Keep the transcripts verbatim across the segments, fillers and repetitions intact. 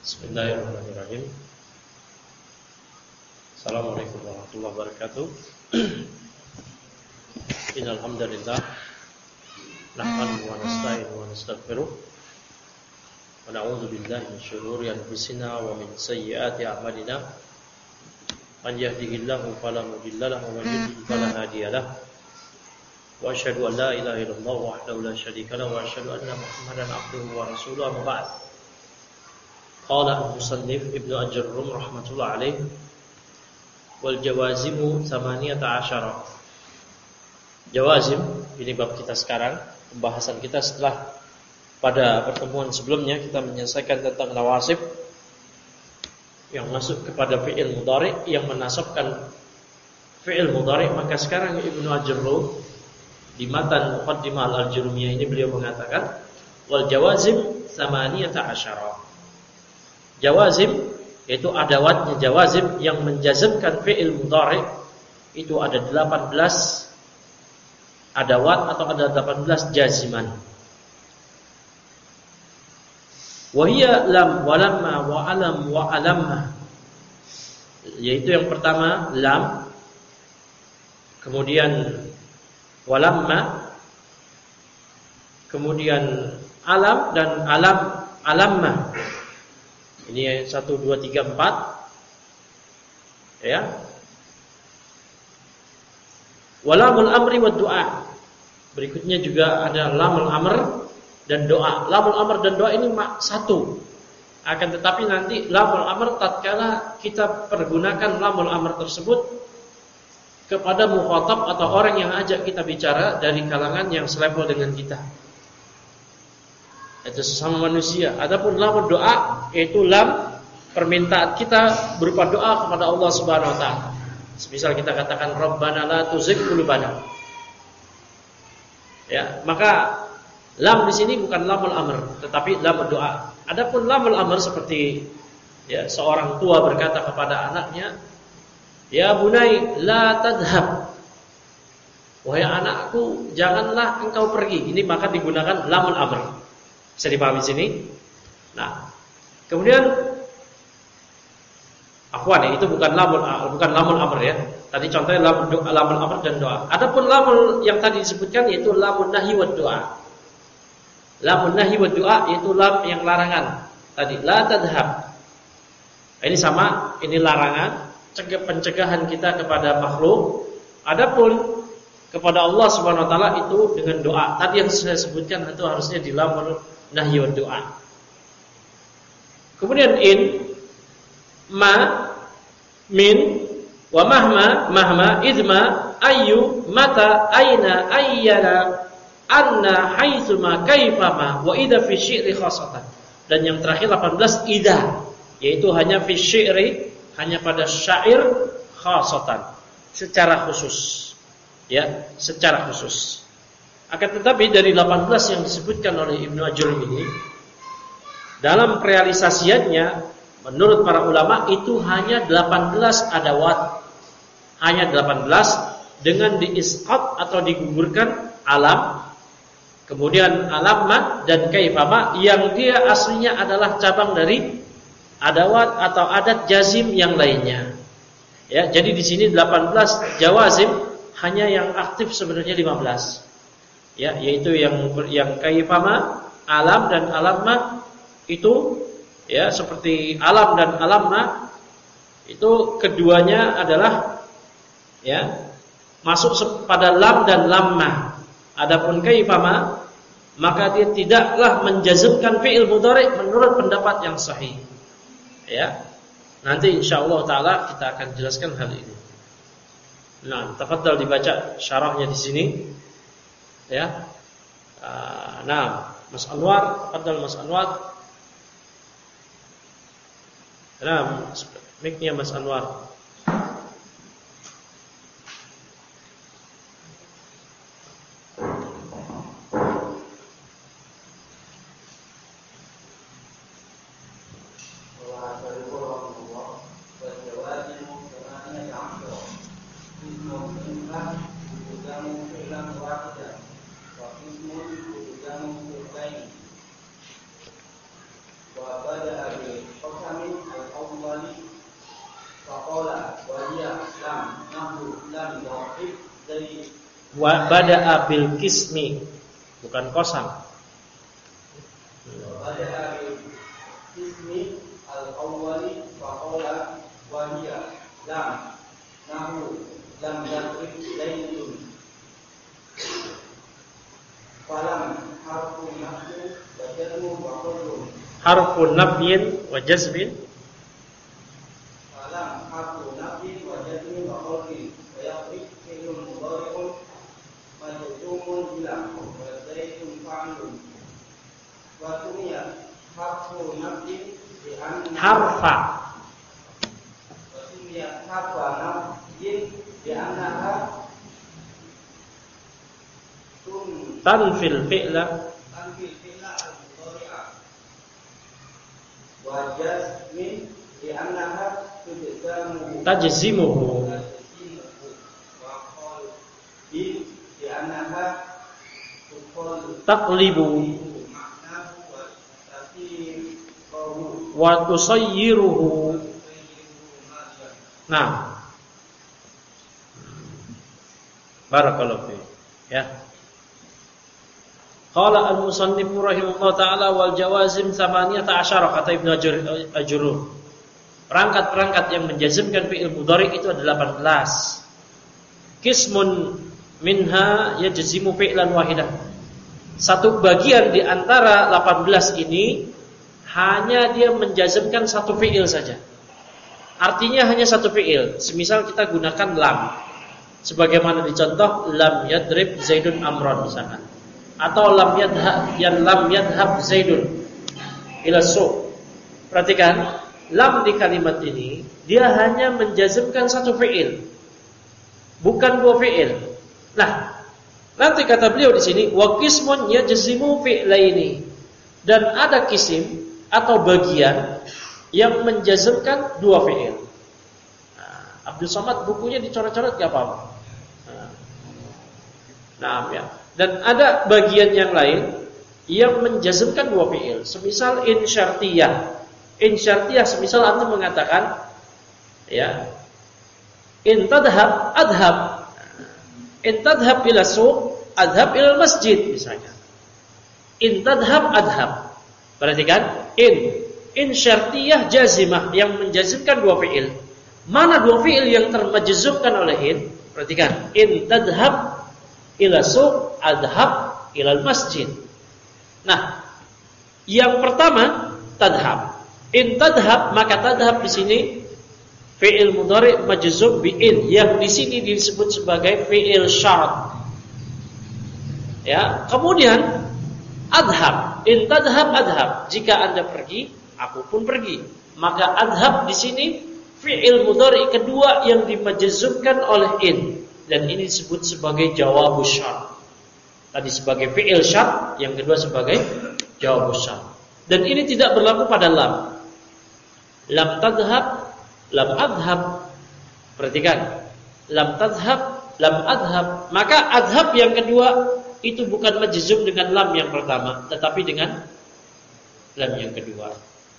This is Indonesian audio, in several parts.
Bismillahirrahmanirrahim. Assalamualaikum warahmatullahi wabarakatuh. Innal hamdalillah nahmaduhu wa nasta'inuhu wa nastaghfiruh wa na'udzu billahi min shururi anfusina wa min sayyiati a'malina. Man yahdihillahu fala mudilla lahu wa man yudlil fala hadiya lahu. Wa asyhadu an la ilaha illallah wahdahu la syarika lahu wa asyhadu anna Muhammadan abduhu wa rasuluhu amma ba'd. Qala al-musannif Ibnu Ajurrum rahmatullah alaih wal jawazimu thamaniyata asyara. Jawazim, ini bab kita sekarang, pembahasan kita setelah pada pertemuan sebelumnya kita menyelesaikan tentang nawasib yang masuk kepada fi'il mudhari yang menasabkan fi'il mudhari. Maka sekarang Ibnu Ajurrum di matan Muqaddimah al-Ajurrumiyah ini beliau mengatakan wal jawazim thamaniyata asyara. Jawazim yaitu adawatnya jawazim yang menjazmkan fi'il mudhari itu ada delapan belas adawat atau ada delapan belas jaziman. Wa hiya lam wa lamma wa alam wa alamma, yaitu yang pertama lam, kemudian walamma, kemudian alam dan alam alamma. Ini satu, dua, tiga, empat. Ya. Walamul amri wa doa. Berikutnya juga ada lamul amr dan doa. Lamul amr dan doa ini satu. Akan tetapi nanti lamul amr tatkala kita pergunakan lamul amr tersebut kepada mukhatab atau orang yang ajak kita bicara dari kalangan yang selevel dengan kita, itu sesama manusia. Adapun lam doa yaitu lam permintaan kita berupa doa kepada Allah Subhanahu wa taala. Semisal kita katakan Rabbana la tuzigh qulubana. Ya, maka lam di sini bukan lamul amr tetapi lam doa. Adapun lamul amr seperti ya seorang tua berkata kepada anaknya, "Ya bunai la tadhhab." Wahai anakku, janganlah engkau pergi. Ini maka digunakan lamul amr. Bisa dipahami sini? Nah, kemudian afwan ya, itu bukan lamul bukan lamul amr ya. Tadi contohnya lamul doa, lamul amr dan doa. Adapun lamul yang tadi disebutkan yaitu lamun nahi wa doa. Lamun nahi wa doa yaitu lam yang larangan. Tadi la tadhhab. Ini sama, ini larangan, cegah pencegahan kita kepada makhluk. Adapun kepada Allah Subhanahu wa taala itu dengan doa. Tadi yang saya sebutkan itu harusnya di lamul nahyi wa doa. Kemudian in, ma, min, wa mahma, mahma, idma, ayu, mata, aina, ayyana, anna, haitsuma, kaifama, wa idza fi syi'ri khasatan. Dan yang terakhir delapan belas idza, yaitu hanya fi syi'ri, hanya pada syair khasatan, secara khusus. Ya, secara khusus. Akan tetapi dari delapan belas yang disebutkan oleh Ibnu Ajurrum ini, dalam realisasiannya menurut para ulama itu hanya delapan belas adawat. Hanya delapan belas dengan diisqat atau digugurkan alam, kemudian alamat dan kaifama yang dia aslinya adalah cabang dari adawat atau adat jazim yang lainnya. Ya, jadi di sini delapan belas jawazim, hanya yang aktif sebenarnya lima belas. Ya, yaitu yang yang kaifama, alam dan alamma itu ya seperti alam dan alamma itu keduanya adalah ya masuk pada lam dan lamma. Adapun kaifama maka dia tidaklah menjazmkan fi'il mudhari menurut pendapat yang sahih. Ya. Nanti insyaallah taala kita akan jelaskan hal ini. Nah, tafadhal dibaca syarahnya di sini. Ya. Uh, nah, Mas Anwar, tafadhal Mas Anwar. Nah, mic-nya Mas Anwar. وبدأ بالفتح lam darib Zaid. Wa bada'a bil kismi, bukan kosam. Bada'a bil kismi al-awwali wa qala wa hiya lam nahu lam darib Zaidun. Falam harfu nafyin wa jazmun wa qulun. Harfu nafyin wa jazmin. Falam harfu nafyin wa jazmin wa qulun. Wa yaqrib fi'lun mudhari'un majzumun bila wa zaitun fa'lun. Wa tumiya harfu nafyin bi anna Harfa. Wa tumiya harfa nafyin bi annaha Tanfil fi'la Tanfil fi'la al-mudhari'ah wa jazmin li annaha tujzamu tajzimuhu wa qal bi li annaha tuqal taqlibu maknahu wa tasiruhu wa tusayyiruhu. Nah, barakallahu fi. Ya. Qala al-musannif rahimahullah ta'ala wal jawazim tsamaniyata asyara, kata Ibnu Ajurrum. Perangkat-perangkat yang menjazmkan fi'il mudhari itu ada delapan belas. Qismun minha yajzimu fi'lan wahidah. Satu bagian di antara delapan belas ini hanya dia menjazmkan satu fi'il saja. Artinya hanya satu fi'il. Semisal kita gunakan lam. Sebagaimana dicontoh lam yadrib Zaidun amron misalkan. Atau lam yadhab yang lam yadhab Zaidun ila suq. Perhatikan, lam di kalimat ini dia hanya menjazmkan satu fi'il, bukan dua fi'il. Nah, nanti kata beliau di sini wa qismun yajzimu fi'laini, dan ada kisim atau bagian yang menjazmkan dua fi'il. Nah, Abdul Somad bukunya dicoret-coret enggak apa-apa. Nah, nah ya. Dan ada bagian yang lain yang menjazmkan dua fi'il. Semisal in syartiyah. In syartiyah semisal antum mengatakan ya, in tadhhab adhab. In tadhhab ila suq adhab ila masjid misalnya. In tadhhab adhab. Perhatikan, in in syartiyah jazimah yang menjazmkan dua fi'il. Mana dua fi'il yang termajzumkan oleh in? Perhatikan, in tadhhab ila suq adhab ila masjid. Nah, yang pertama tadhhab. In tadhhab, maka tadhhab di sini fi'il mudhari majzum bi in, yang di sini disebut sebagai fi'il syarat. Ya, kemudian adhab, in tadhhab adhab, jika Anda pergi, aku pun pergi. Maka adhab di sini fi'il mudhari kedua yang dimajzumkan oleh in. Dan ini disebut sebagai jawabus syart. Tadi sebagai fi'il syart, yang kedua sebagai jawabus syart. Dan ini tidak berlaku pada lam. Lam tadhhab, lam adhab. Perhatikan, lam tadhhab, lam adhab. Maka adhab yang kedua itu bukan majzum dengan lam yang pertama, tetapi dengan lam yang kedua.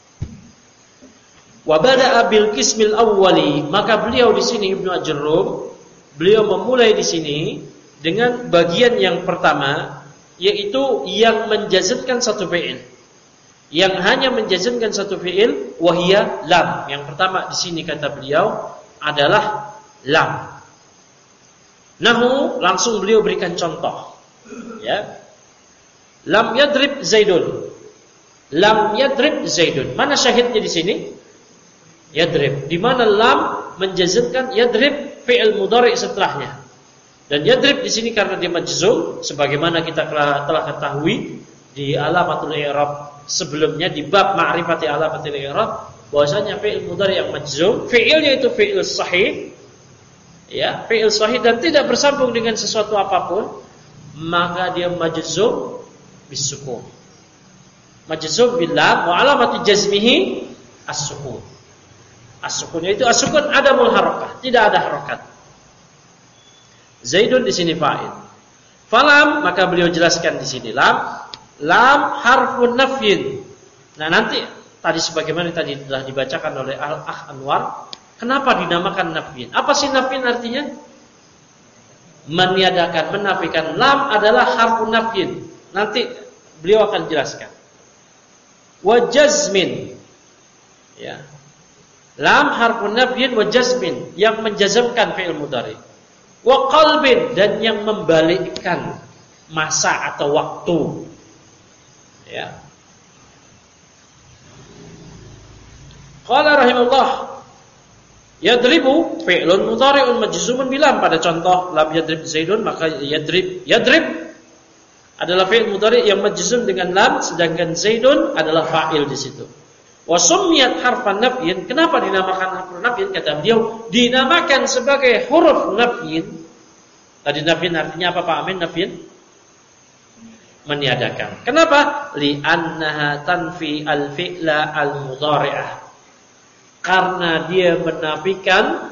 Wa bada'a bil qismil awwali, maka beliau di sini Ibnu Ajurrum beliau memulai di sini dengan bagian yang pertama, yaitu yang menjazmkan satu fi'il, yang hanya menjazmkan satu fi'il, wahia lam. Yang pertama di sini kata beliau adalah lam. Nahu, langsung beliau berikan contoh. Ya, lam yadrib Zaidun. Lam yadrib Zaidun. Mana syahidnya di sini? Yadrib. Di mana lam menjazmkan yadrib fi'il mudhari setelahnya. Dan yadrib di sini karena dia majzum, sebagaimana kita telah ketahui di alamatul i'rab sebelumnya, di bab ma'rifati alamatul i'rab, bahwasanya fi'il mudhari yang majzum, fi'ilnya itu fi'il sahih, ya, fi'il sahih dan tidak bersambung dengan sesuatu apapun, maka dia majzum bisukun. Majzum bil lam wa alamatu jazmihi as-sukun. As-sukunnya itu as-sukun adamul harakah, tidak ada harakat. Zaidun di sini fa'il. Falam, maka beliau jelaskan di sini lam, lam harfun nafyin. Nah, nanti tadi sebagaimana tadi telah dibacakan oleh Al-Akh Anwar, kenapa dinamakan nafyin? Apa sih nafyin artinya? meniadakan, menafikan. Lam adalah harfun nafyin. Nanti beliau akan jelaskan. Wa jazmin. Ya. Lam harfun nafyin wa jazmin, yang menjazmkan fi'il mudhari. Wa qalbin, dan yang membalikkan masa atau waktu. Ya. Qala rahimahullah, yadribu fi'lun mudhari'un majzumun bilam. Pada contoh lam yadrib Zaidun, maka yadrib yadrib adalah fi'il mudhari' yang majzum dengan lam, sedangkan Zaidun adalah fa'il di situ. Wa summiyat harfan nafyin. Kenapa dinamakan harfun nafyin? Kata beliau, dinamakan sebagai huruf nafyin. Tadi nafyin artinya apa Pak Amin? Nafyin meniadakan. Kenapa? Li'annaha tanfi al-fi'la al-mudhari'ah. Karena dia menafikan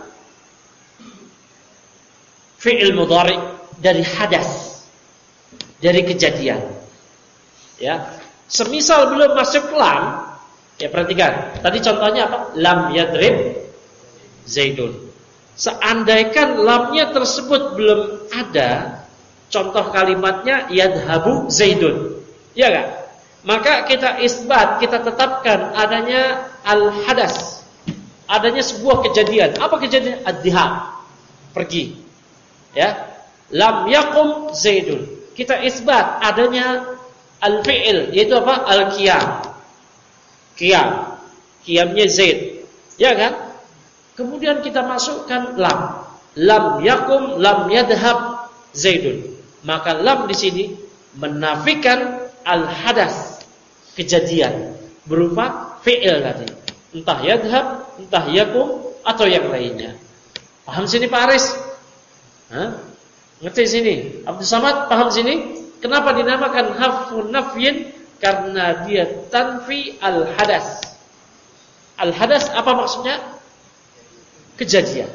fi'il mudhari' dari hadas, dari kejadian. Ya, semisal belum masuk lam, ya perhatikan. Tadi contohnya apa? Lam yadrib Zaidun. Seandainya lamnya tersebut belum ada, contoh kalimatnya yadhabu Zaidun, ya enggak? Maka kita isbat, kita tetapkan adanya al-hadas, adanya sebuah kejadian. Apa kejadian? Ad-dhihab, pergi. Ya. Lam yakum Zaidun. Kita isbat adanya al-fi'il, yaitu apa? Al-qiyam. Qiyam. Qiyamnya Zaid. Ya kan? Kemudian kita masukkan lam. Lam yakum, lam yadhhab Zaidun. Maka lam di sini menafikan al-hadas, kejadian, berupa fi'il tadi. Entah yadhhab, entah yakum, atau yang lainnya. Paham sini Pak Aris? Hah? Ngerti sini? Abdul Samad paham sini? Kenapa dinamakan harfun nafyin? Karena dia tanfi al-hadas. Al-hadas apa maksudnya? Kejadian.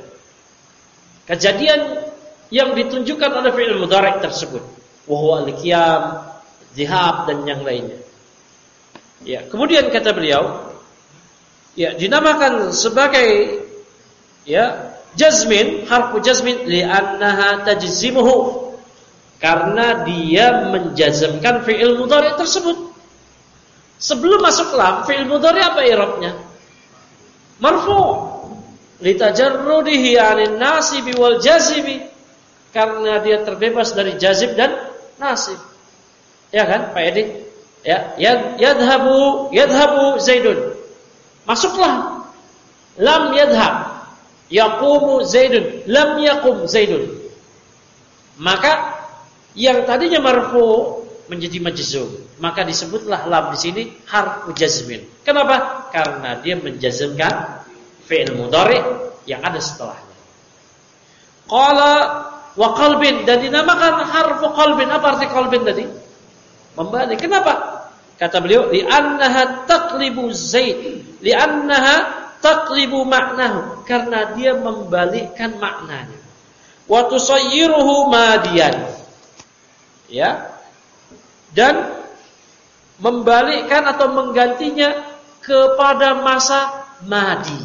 Kejadian yang ditunjukkan oleh fi'il mudhari' tersebut. Wa huwa al-qiyam, dhihab, dan yang lainnya. Ya, kemudian kata beliau, ya, dinamakan sebagai ya jazmin, harfu jazmin li'annaha tajzimuhu, karena dia menjazmkan fi'il mudhari' tersebut. Sebelum masuk lam, fi'il mudhari' apa i'rabnya? Marfu' litajarrudihi 'anil nasibi wal jazibi, karena dia terbebas dari jazib dan nasib. Ya kan, Pak Edi? Ya, yadhabu yadhabu Zaidun. Masuklah lam yadhhab, yaqumu Zaidun, lam yaqum Zaidun. Maka yang tadinya marfu menjadi majzum, maka disebutlah lam di sini harfu jazmin. Kenapa? Karena dia menjazmkan fi'il mudhari' yang ada setelahnya. Qala wa qalbin, dan dinamakan harfu qalbin. Apa arti qalbin tadi? Membalik. Kenapa? Kata beliau, li'annaha taqlibu Zaid, li'annaha taqlibu maknahu, karena dia membalikkan maknanya. Wa tusayyiruhu madiyan, ya, dan membalikkan atau menggantinya kepada masa madi,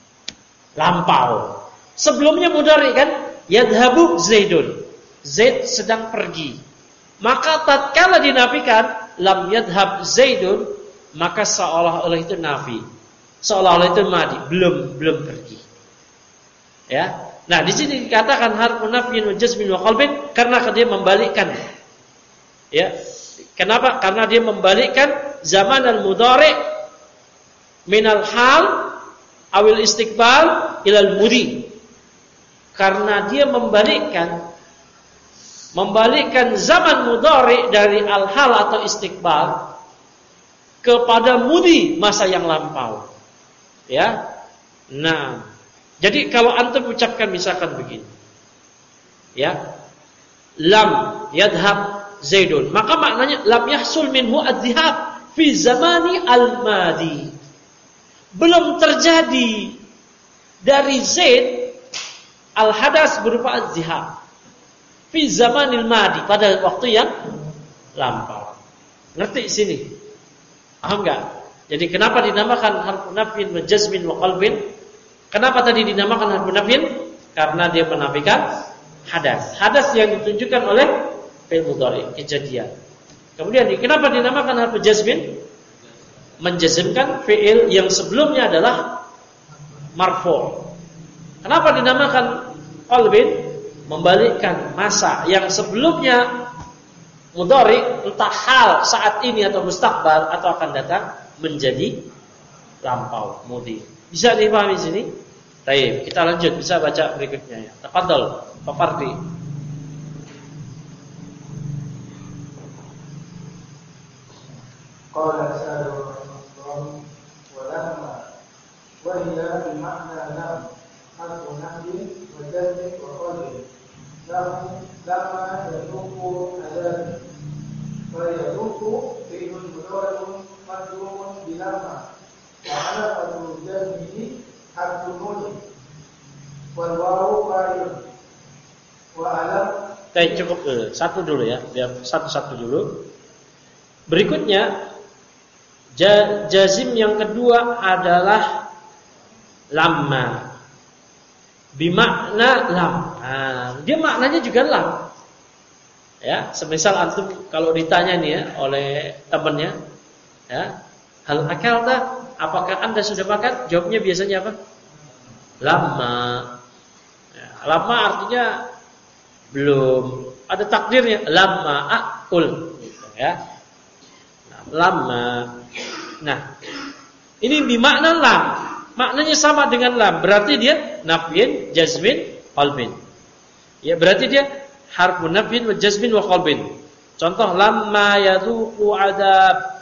lampau. Sebelumnya mudhari kan, yadhabu Zaidun, Zaid sedang pergi. Maka tatkala dinafikan lam yadhhab Zaidun, maka seolah-olah itu nafi, seolah-olah itu madi, belum belum pergi. Ya. Nah, di sini dikatakan harfun nafyin wa jazmin wa qalbin karena dia membalikkan. Ya. Kenapa? Karena dia membalikkan zaman al-mudhari' minal hal awil istiqbal ilal mudi. Karena dia membalikkan membalikkan zaman mudhari dari al-hal atau istiqbal kepada mudi, masa yang lampau. Ya. Nah, jadi kalau antum ucapkan misalkan begini. Ya. Lam yadhhab Zaidun, maka maknanya lam yahsul minhu ad-dhihab fi zamani al-madi. Belum terjadi dari Zaid al-hadas berupa ad-dhihab fi zamanil madi, pada waktu yang lampau. Ngerti sini? Paham enggak? Jadi kenapa dinamakan harfu nafyin wa jazmin wa qalbin? Kenapa tadi dinamakan harfu nafyin? Karena dia menafikan hadas. Hadas yang ditunjukkan oleh fi'il mudhari, kejadian. Kemudian kenapa dinamakan harfu jazmin? Menjazmkan fi'il yang sebelumnya adalah marfu'. Kenapa dinamakan qalbin? Membalikkan masa yang sebelumnya mudhari, entah hal saat ini atau mustaqbal atau akan datang, menjadi lampau, mudi. Bisa dipahami di sini? Baik, kita lanjut, bisa baca berikutnya ya. Tafadhol, Pak Fardi. Qala sa'alu rahimahullah wa lamma wa hiya bi ma'na lam harfu nahyi wa jazmi wa qalbi. Lam lamma yaduqu adab wa yaduqu fi'lun mudhari'un majzumun bi lamma wa 'alamatu jazmihi harfu nun wal wawu fa'il wa alam. Baik, cukup eh, satu dulu ya, biar satu-satu dulu. Berikutnya jazim yang kedua adalah lamma. Bimakna lam. Nah, dia maknanya juga lam. Ya, semisal antum kalau ditanya nih ya oleh temannya, ya, hal akalta, apakah Anda sudah makan? Jawabnya biasanya apa? Lama. Ya, lama artinya belum. Ada takdirnya lama akul, gitu, ya. Nah, lama. Nah, ini bimakna lam. Maknanya sama dengan lam. Berarti dia nafyin, jazmin, qalbin. Ya, berarti dia harfun nafyin wa jazmin wa qalbin. Contoh lamma yadhuqu adab.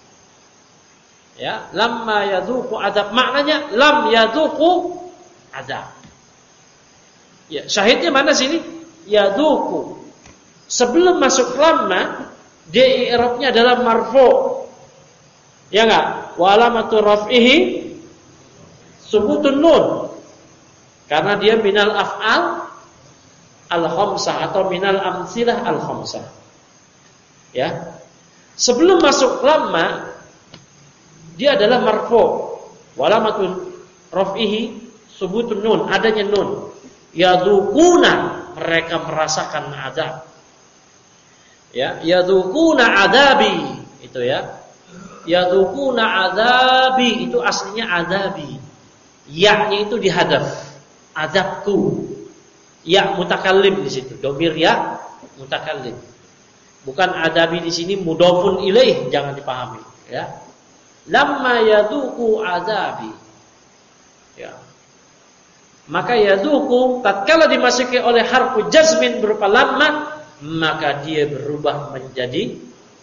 Ya, lamma yadhuqu adab. Maknanya lam yadhuqu adab. Ya, syahidnya mana sini? Yadhuqu. Sebelum masuk lamma, dia i'rabnya adalah marfu'. Ya enggak? Wa alamatu raf'ihi subutun nun. Karena dia minal af'al al-khamsah atau minal amsilah al-khamsah. Ya. Sebelum masuk lamma, dia adalah marfu'. Wa alamatu raf'ihi subutun nun, adanya nun. Yadzuquna, mereka merasakan azab. Ya, yadzuquna adabi, itu ya. Yadzuquna adabi, itu aslinya adabi. Ya-nya itu dihadaf. Azabku. Ya mutakallim di situ. Domir ya mutakallim. Bukan adabi di sini mudhofun ilaih, jangan dipahami, ya. Lamma yadzuqu adabi. Ya. Maka yadzuqu tatkala dimasuki oleh harfu jazmin berupa lamma, maka dia berubah menjadi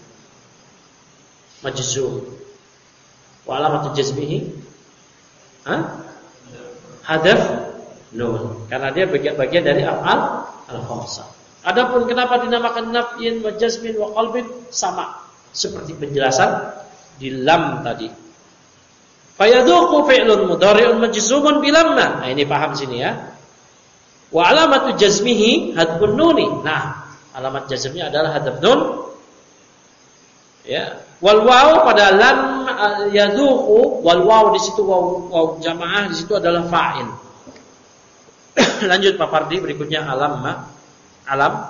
majzum. Wa alamatu jazmihi ha? Hadaf nun. Karena dia bagian-bagian dari af'al al-khamsah. Adapun kenapa dinamakan nafyin wa jazmin wa qalbin, sama seperti penjelasan di lam tadi. Fayadhuqu fi'lun mudhari'un majzumun bi lamma. Nah, ini paham sini ya. Wa alamatu jazmihi hadfun nuni. Nah, alamat jazmnya adalah hadaf nun. Ya. Wal waw pada lam yadhuqu, wal waw di situ waw, waw jamaah di situ adalah fa'il. Lanjut Pak Fardi, berikutnya alam ma. Alam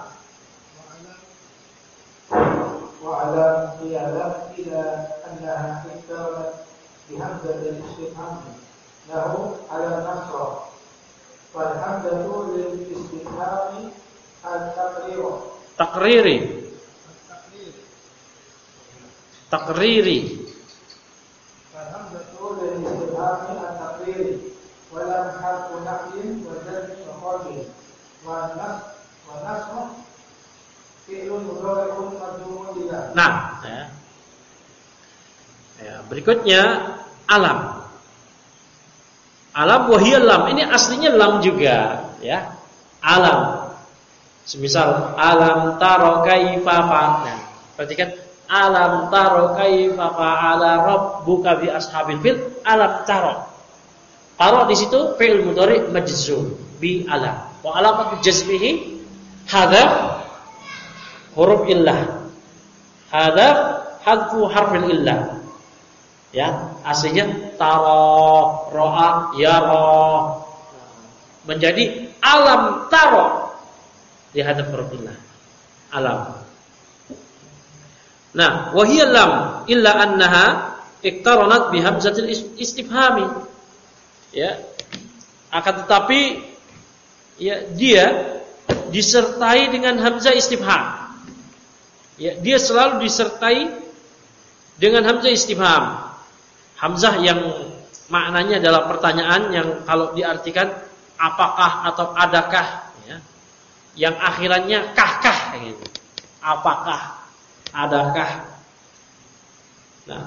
wa alam fi alam ila annaha istarat bi hamzatil istifham lahu ala nasra wal hamzatu lil istifhami al-taqrir takriri takriri wal hamzatu lil istifhami al-taqrir wa lam harfu nafyin wa jazmin wa qalbin wa nas wa nasra fi'lun mudhari'un majzumun bila. Nah, ya. Ya, berikutnya alam. Alam wahiyal lam. Ini aslinya lam juga, ya. Alam. Semisal alam taro kaifa fa'ala. Perhatikan alam taro kaifa fa'ala rabbuka bi ashabil fil. Alam taro. Taro di situ fi'il mudhari majzum bi alam. Wa alamatu jazmihi hadaf huruf illah. Hadaf hadfu harfil illah. Ya, aslinya taro, ro'a, yara. Menjadi alam taro. di hadap hurufillah. Alam. Nah, wa hiya lam illa annaha iqtaranat bi hamzatil istifhami. Ya. Akan tetapi ya dia disertai dengan hamzah istifham. Ya, dia selalu disertai dengan hamzah istifham. Hamzah yang maknanya adalah pertanyaan yang kalau diartikan apakah atau adakah, ya. Yang akhirannya kah-kah gitu. Apakah, adakah. Nah,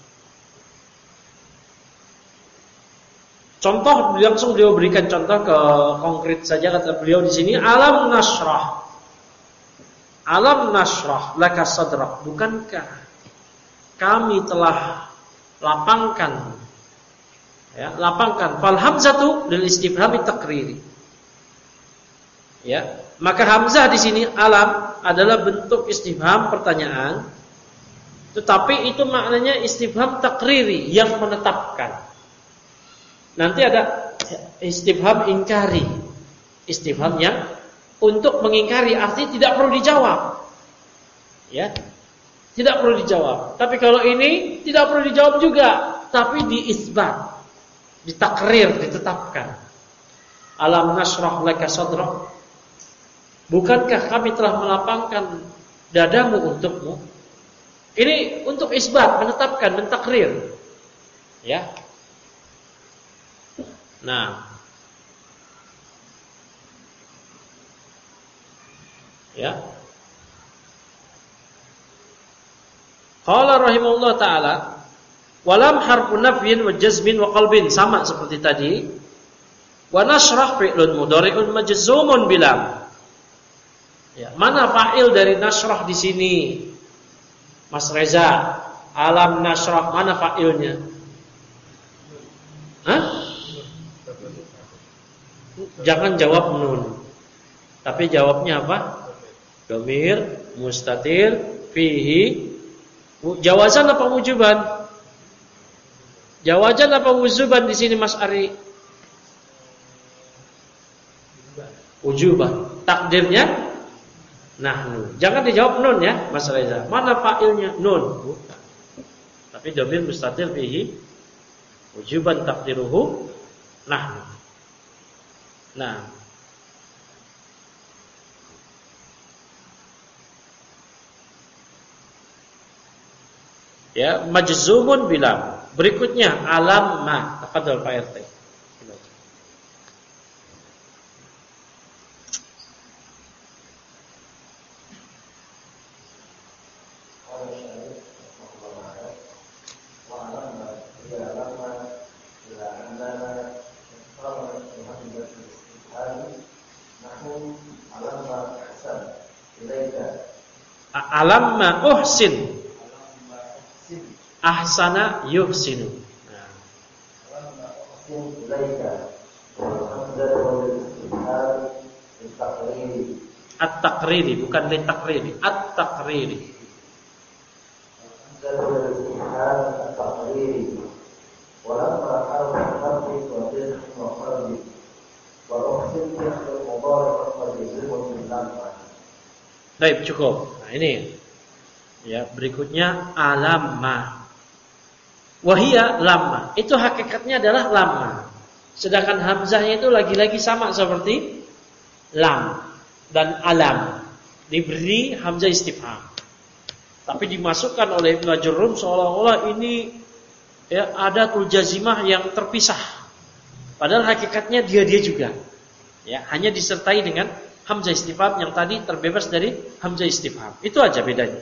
contoh langsung beliau berikan contoh ke konkret saja, kata beliau di sini, alam nasrah. Alam nasrah laka sadrak. Bukankah kami telah lapangkan, ya, lapangkan fal hamzatu lil istifhami takriri. Ya, maka hamzah di sini alam adalah bentuk istifham pertanyaan, tetapi itu maknanya istifham takriri yang menetapkan. Nanti ada istifham ingkari, istifham yang untuk mengingkari, artinya tidak perlu dijawab. Ya. Tidak perlu dijawab. Tapi kalau ini tidak perlu dijawab juga, tapi diisbat, ditakrir, ditetapkan. Alam nasrah laka sadrak. Bukankah kami telah melapangkan dadamu untukmu? Ini untuk isbat, menetapkan, mentakrir. Ya. Nah. Ya. Qala rahimahullah ta'ala, walam harfu nafyin wa jazmin wa qalbin, sama seperti tadi. Wa nashrah fi'lun mudhari'un majzumun bilam. Ya, mana fa'il dari nashrah di sini? Mas Reza, alam nashrah, mana fa'ilnya? Hah? Jangan jawab nun. Tapi jawabnya apa? Dhamir mustatir fihi. Jawazan apa wujuban? Jawazan apa wujuban di sini Mas Ari? Wujuban. Takdirnya nahnu. Jangan dijawab nun ya, Mas Reza. Mana fa'ilnya? Nun. Bukan. Tapi dhamir mustatir fihi wujuban takdiruhu nahnu. Nah, ya, majzumun bilam. Berikutnya alam ma. Tafadhol Pak R T. Alam ma uhsin. Ahsana yuhsinu. Nah. At-taqriri, bukan li-taqriri. At-taqriri. Baik, cukup. Nah, ini. Ya, berikutnya alamma. Wahia lamma. Itu hakikatnya adalah lamma. Sedangkan hamzahnya itu lagi-lagi sama seperti lam dan alam. Diberi hamzah istifham. Tapi dimasukkan oleh Ibnu Ajurrum seolah-olah ini ya ada tul jazimah yang terpisah. Padahal hakikatnya dia-dia juga. Ya, hanya disertai dengan hamzah istifham yang tadi terbebas dari hamzah istifham. Itu aja bedanya.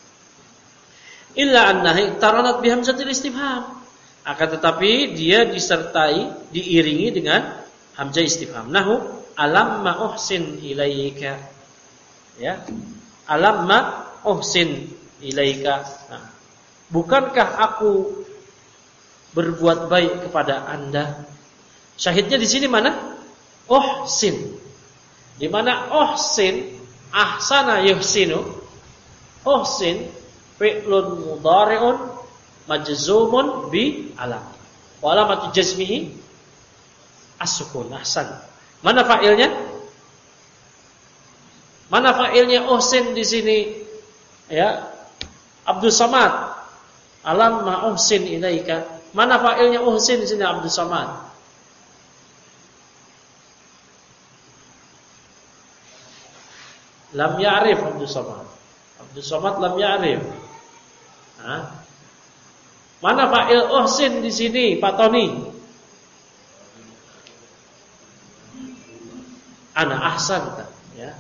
Illa annahi taranat bi hamzatil istifham. Akan tetapi dia disertai, diiringi dengan hamzah istifham. Nahu alamma uhsin ilaika. Ya. Alamma uhsin ilaika. Nah, bukankah aku berbuat baik kepada Anda? Syahidnya di sini mana? Uhsin. Di mana uhsin, ahsana yuhsinu. Uhsin fi'lun mudhari'un majzumun bi alam. Wa alamatu jazmihi as-sukun. Ahsan. Mana fa'ilnya? Mana fa'ilnya uhsin di sini? Ya. Abdus Samad. Alam ma uhsin ilaika. Mana fa'ilnya uhsin di sini Abdus Samad? Lam ya'rif Abdus Samad. Abdus Samad lam ya'rif. Hah? Mana fa'il uhsin di sini Pak Tony? Ana ahsanta, ya.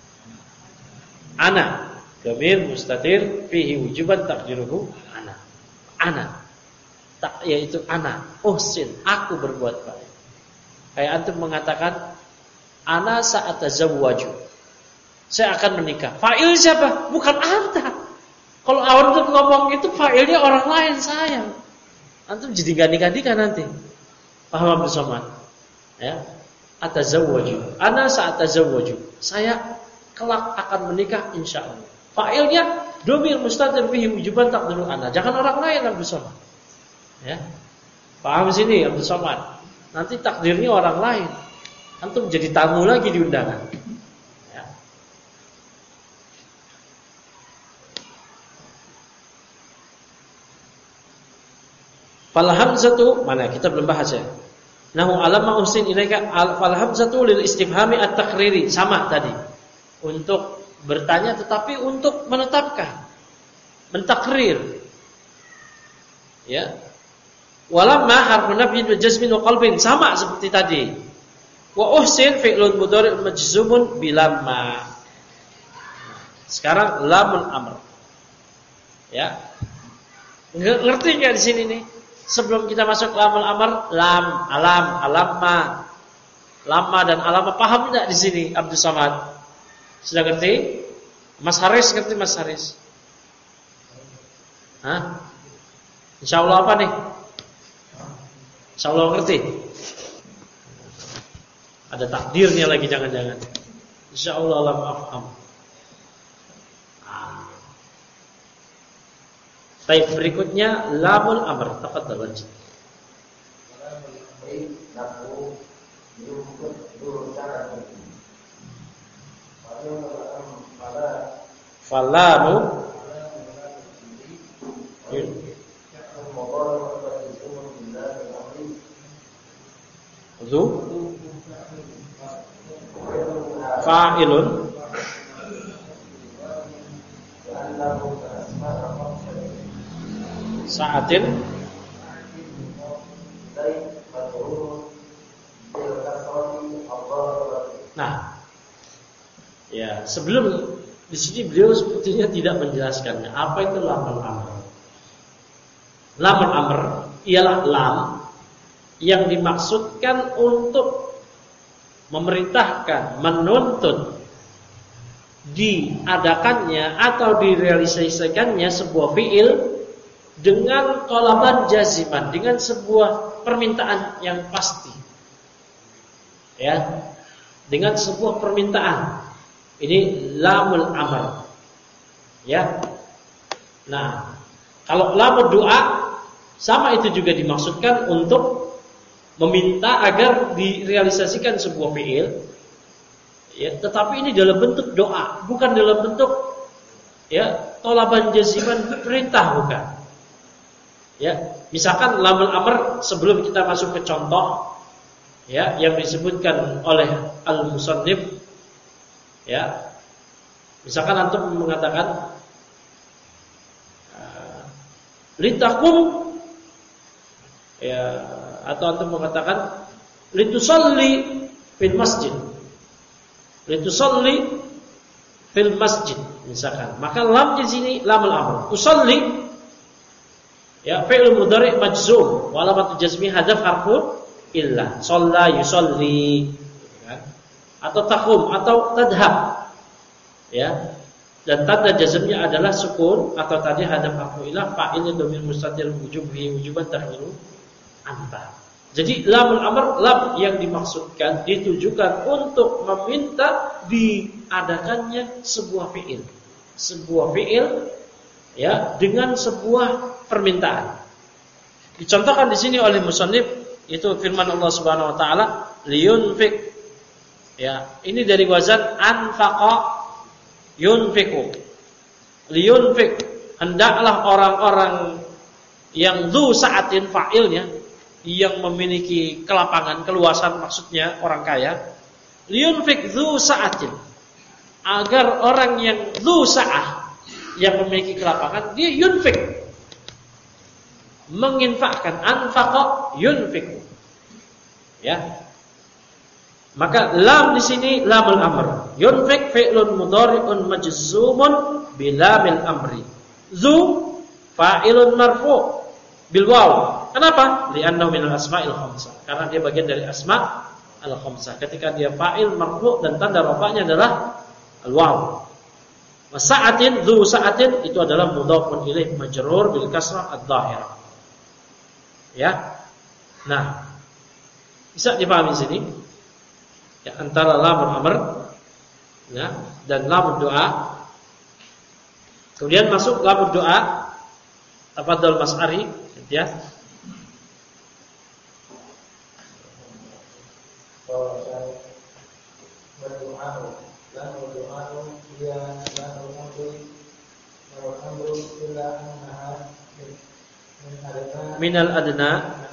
Ana dhamir mustatir fihi wujuban taqdiruhu ana. Ana. Tak yaitu ana, uhsin, aku berbuat baik. Kayak antum mengatakan ana sa'atazawwaju. Saya akan menikah. Fa'il siapa? Bukan anta. Kalau antum ngomong itu fa'ilnya orang lain, sayang. Antum jadi ganti-gantikan nanti. Paham bersama? Ya. Atazawwaju. Ana sa'atazawwaju. Saya kelak akan menikah insyaallah. Fa'ilnya dhamir mustatir fihi wujuban taqdiru ana. Jangan orang lain Abdul Somad. Ya. Paham sini Abdul Somad. Nanti takdirnya orang lain. Antum jadi tamu lagi di undangan. Ya. Fal hamzatu, mana kita belum bahas ya. Nahu alamma uhsin ilaika fal hamzatu lil istifhami at-taqriri, sama tadi. Untuk bertanya tetapi untuk menetapkan, mentakrir. Ya. Walamma harfun nafyin wa jazmin wa qalbin, sama seperti tadi. Wa uhsin fi'lun mudhari' majzumun bilamma. Sekarang lamul amr. Ya. Ngerti enggak di sini nih? Sebelum kita masuk lamul amr, lam, alam, alamma. Lama dan alamma paham enggak di sini Abdul Samad? Sudah ngerti? Mas Haris ngerti Mas Haris? Hah? Insyaallah apa nih? Insyaallah ngerti. Ada takdirnya lagi jangan-jangan. Insyaallah lam afham. Ah. Baik, berikutnya lamul amr. Tafadhal wajib. Falamu Zu fa'ilun sa'atin Nah, ya sebelum di sini beliau sepertinya tidak menjelaskannya. Apa itu lamul amr? Lamul amr ialah lam yang dimaksudkan untuk memerintahkan, menuntut diadakannya atau direalisasikannya sebuah fiil dengan talaban jaziman, dengan sebuah permintaan yang pasti. Ya, dengan sebuah permintaan. Ini lamul amr. Ya. Nah, kalau lamul doa sama itu juga dimaksudkan untuk meminta agar direalisasikan sebuah fiil. Ya, tetapi ini dalam bentuk doa, bukan dalam bentuk ya talaban jaziman, perintah bukan. Ya, misalkan lamul amr sebelum kita masuk ke contoh ya yang disebutkan oleh al-musannif. Ya, misalkan antum mengatakan uh, litakum, ya, atau antum mengatakan litusalli fil masjid, litusalli fil masjid, misalkan. Maka lam di sini lamul amr. Usalli, ya, fi'il mudhari' majzum, wa alamatu jazmi hadaf harfun illa, shalla yusalli. Atau takum atau tadhab, ya, dan tanda jazmnya adalah sukun atau tadi hadaf harfuilah fa'ilnya dhamir mustatir wujubi wujuban takdiru anta. Jadi lamul amr lam yang dimaksudkan ditujukan untuk meminta diadakannya sebuah fi'il, sebuah fi'il ya dengan sebuah permintaan. Dicontohkan di sini oleh musannif itu firman Allah Subhanahu wa taala liyunfik. Ya, ini dari wazan anfaqa Yunfiku. Liyunfik. Hendaklah orang-orang yang dzu sa'atin fa'ilnya, yang memiliki kelapangan, keluasan, maksudnya orang kaya. Liyunfik dzu sa'atin. Agar orang yang dzu sa'ah, yang memiliki kelapangan, dia yunfik. Menginfakkan. Anfaqa yunfiku. Ya. Maka lam di sini lamul amr. Yunfik fi'lun mudhari'un majzumun bilamil amri. Zu fa'ilun marfu' bil waw. Kenapa? Li'annahu minal asma'il khamsah. Karena dia bagian dari asma' al khamsah. Ketika dia fa'il marfu' dan tanda rafa'nya adalah al waw. Wa sa'atin, zu sa'atin itu adalah mudhafun ilaih majrur bil kasrah adh-dhahirah. Ya. Nah, bisa dipahami sini? Ya, antara lamul amr ya, dan lamul doa. Kemudian masuk lamul doa. Tafadhal Mas Ari, ya. Minal adna.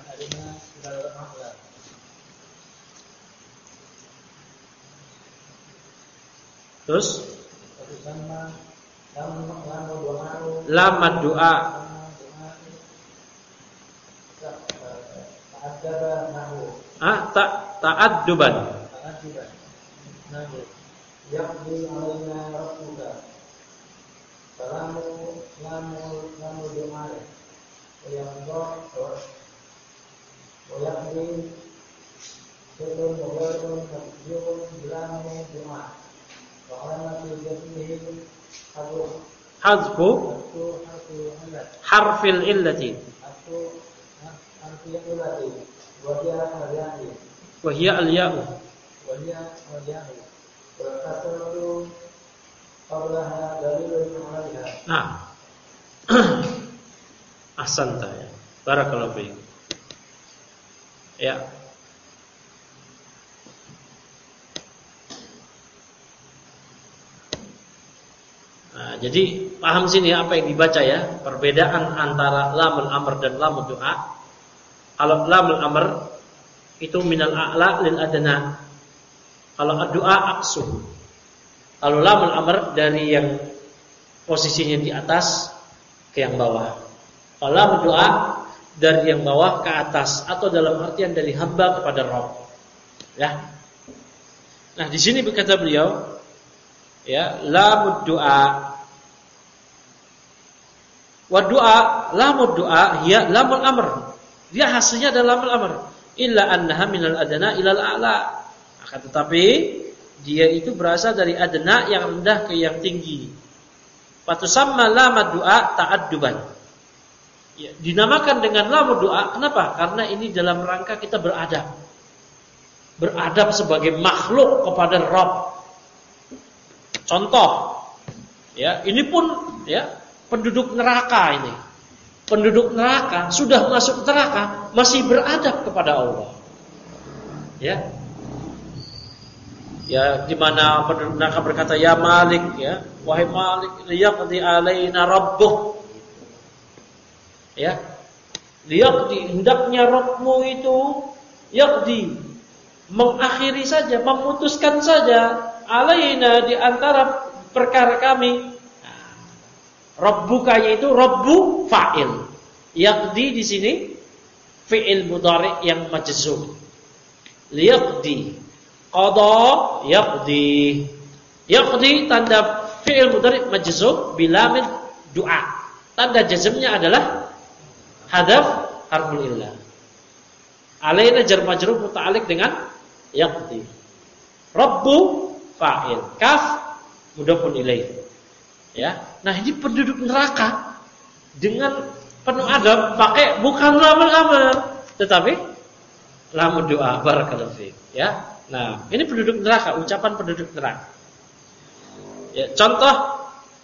Terus lamad doa. Ah, tak ta'adduban. Yaqdi alaina rabbuka. Salamu lamu lamu doa. Yang doa. Yaqdi sebelum mengucapkan takbir lamu doa. Hazfu harfil illati wa hiya al-ya'u nah ahsanta ya barakallahu fiik ya. Nah, jadi paham sini apa yang dibaca ya, perbedaan antara lamul amr dan lamul doa. Kalau lamul amr itu minal a'la lil adna. Kalau doa aksu. Kalau lamul amr dari yang posisinya di atas ke yang bawah. Kalau lamul doa dari yang bawah ke atas atau dalam artian dari hamba kepada Rabb. Ya. Nah, di sini berkata beliau ya, lamud doa. Wa doa, lamud doa hiya lamul amr. Dia hasilnya adalah lamul amr. Illa annaha minal adna ilal a'la. Akan tetapi dia itu berasal dari adna yang rendah ke yang tinggi. Fatusamma lamad doa ta'adduban. Ya, dinamakan dengan lamud doa. Kenapa? Karena ini dalam rangka kita beradab. Beradab sebagai makhluk kepada Rabb. Contoh, ya ini pun ya penduduk neraka ini, penduduk neraka sudah masuk neraka masih beradab kepada Allah, ya, ya di mana penduduk neraka berkata ya Malik, ya wahai Malik, liyaqdi alaina rabbuh, ya liyaqdi hendaknya Rabbmu itu yaqdi mengakhiri saja, memutuskan saja alaina di antara perkara kami. Rabbuka yaitu rabbu fa'il. Yaqdi di sini fi'il mudhari' yang majzum. Liyaqdi. Qada yaqdi. Yaqdi tanda fi'il mudhari' majzum bilamil du'a. Tanda jazmnya adalah hadaf harful illah. Alaina jar majrur muta'alliq dengan yaqdi. Rabbu fa'il, kaf mudhafun ilaih. Ya. Nah, ini penduduk neraka dengan penuh adab pakai bukan lamul amr tetapi lamul doa. Barakallahu fiik, ya. Nah, ini penduduk neraka, ucapan penduduk neraka. Ya, contoh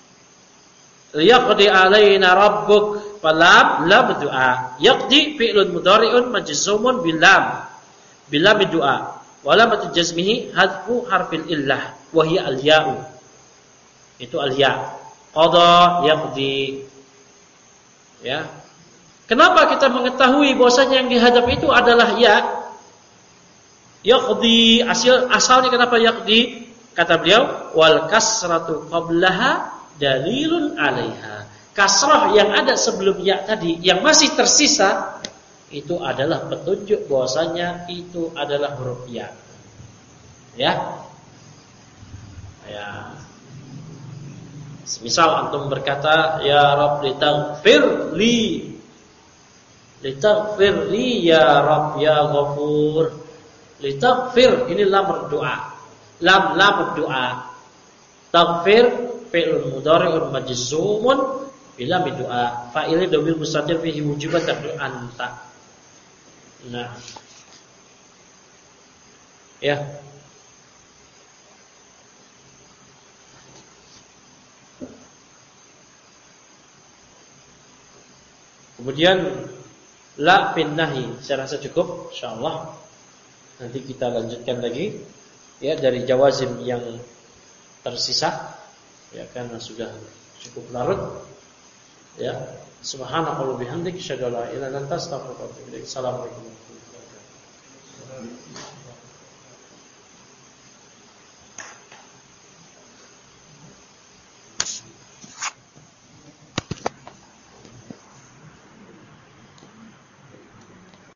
yaqdi alaina rabbuk falam lam doa. Yaqdi fi'lun mudhari'un majzumun bil lam. Bil lam doa. Walamatu jazmihi hadfu harfil illah wa hiya al-ya'u. Itu al-ya. Qada yaqdi. Ya. Kenapa kita mengetahui bahwasanya yang dihadap itu adalah ya? Yaqdi, asal asalnya kenapa yaqdi? Kata beliau, wal kasratu qablaha dalilun 'alaiha. Kasrah yang ada sebelum ya tadi yang masih tersisa itu adalah petunjuk bahwasanya itu adalah huruf ya. Ya. Ya. Misal antum berkata, ya Rabb litaghfir li. Litaghfir li ya Rabb ya Ghafur. Litaghfir ini lam doa. Lam lam doa. Taghfir fi'lun mudhari'un majzumun bila doa. Fa'ilnya dhamir mustatir fihi wujuban taqdir anta. Nah. Ya. Kemudian la fin nahi, saya rasa cukup insyaallah. Nanti kita lanjutkan lagi ya dari jawazim yang tersisa ya karena sudah cukup larut ya. Subhanallah bihamdika asyhadu an la ilaha illa anta astaghfiruka wa atubu ilaik. Assalamualaikum warahmatullahi wabarakatuh.